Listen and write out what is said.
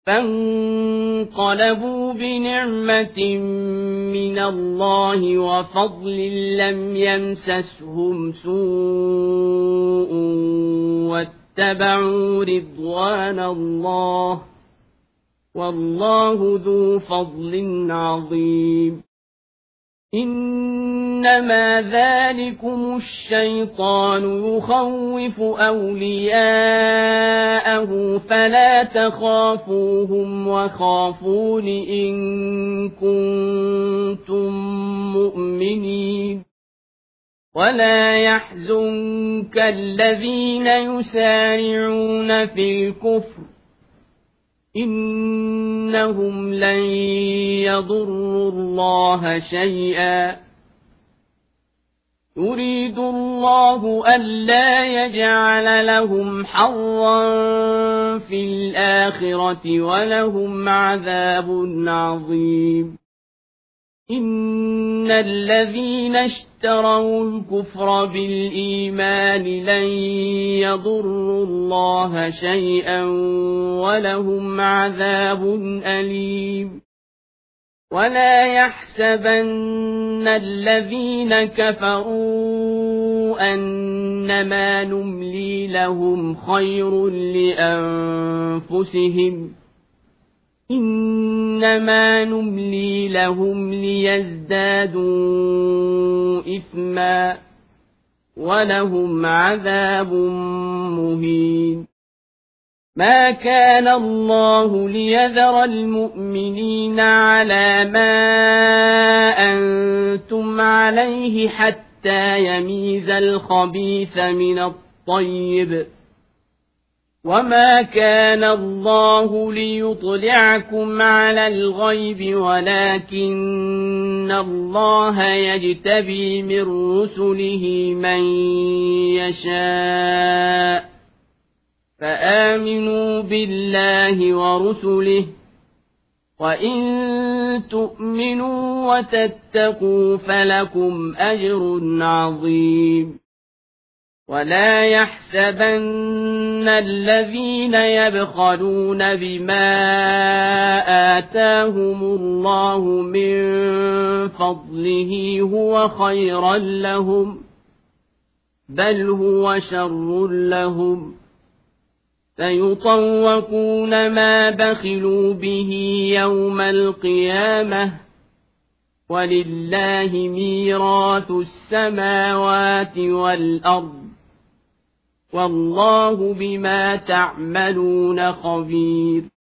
فانقلبوا بنعمة من الله وفضل لم يمسسهم سوء واتبعوا رضوان الله والله ذو فضل عظيم إنما ذلكم الشيطان يخوف أولياءه فلا تخافوهم وخافون إن كنتم مؤمنين ولا يحزنك الذين يسارعون في الكفر إنهم لن يضروا الله شيئا يريد الله ألا يجعل لهم حظا في الآخرة ولهم عذاب عظيم إن الذين اشتروا الكفر بالإيمان لن يضروا الله شيئا ولهم عذاب أليم ولا يحسبن الذين كفروا أنما نملي لهم خير لأنفسهم إنما نملي لهم ليزدادوا إثما ولهم عذاب مهين ما كان الله ليذر المؤمنين على ما أنتم عليه حتى يميز الخبيث من الطيب وما كان الله ليطلعكم على الغيب ولكن الله يجتبي من رسله من يشاء فآمنوا بالله ورسله وإن تؤمنوا وتتقوا فلكم أجر عظيم ولا يحسبن الذين يبخلون بما آتاهم الله من فضله هو خيرا لهم بل هو شر لهم سيطوقون ما بخلوا به يوم القيامة ولله ميراث السماوات والأرض والله بما تعملون خبير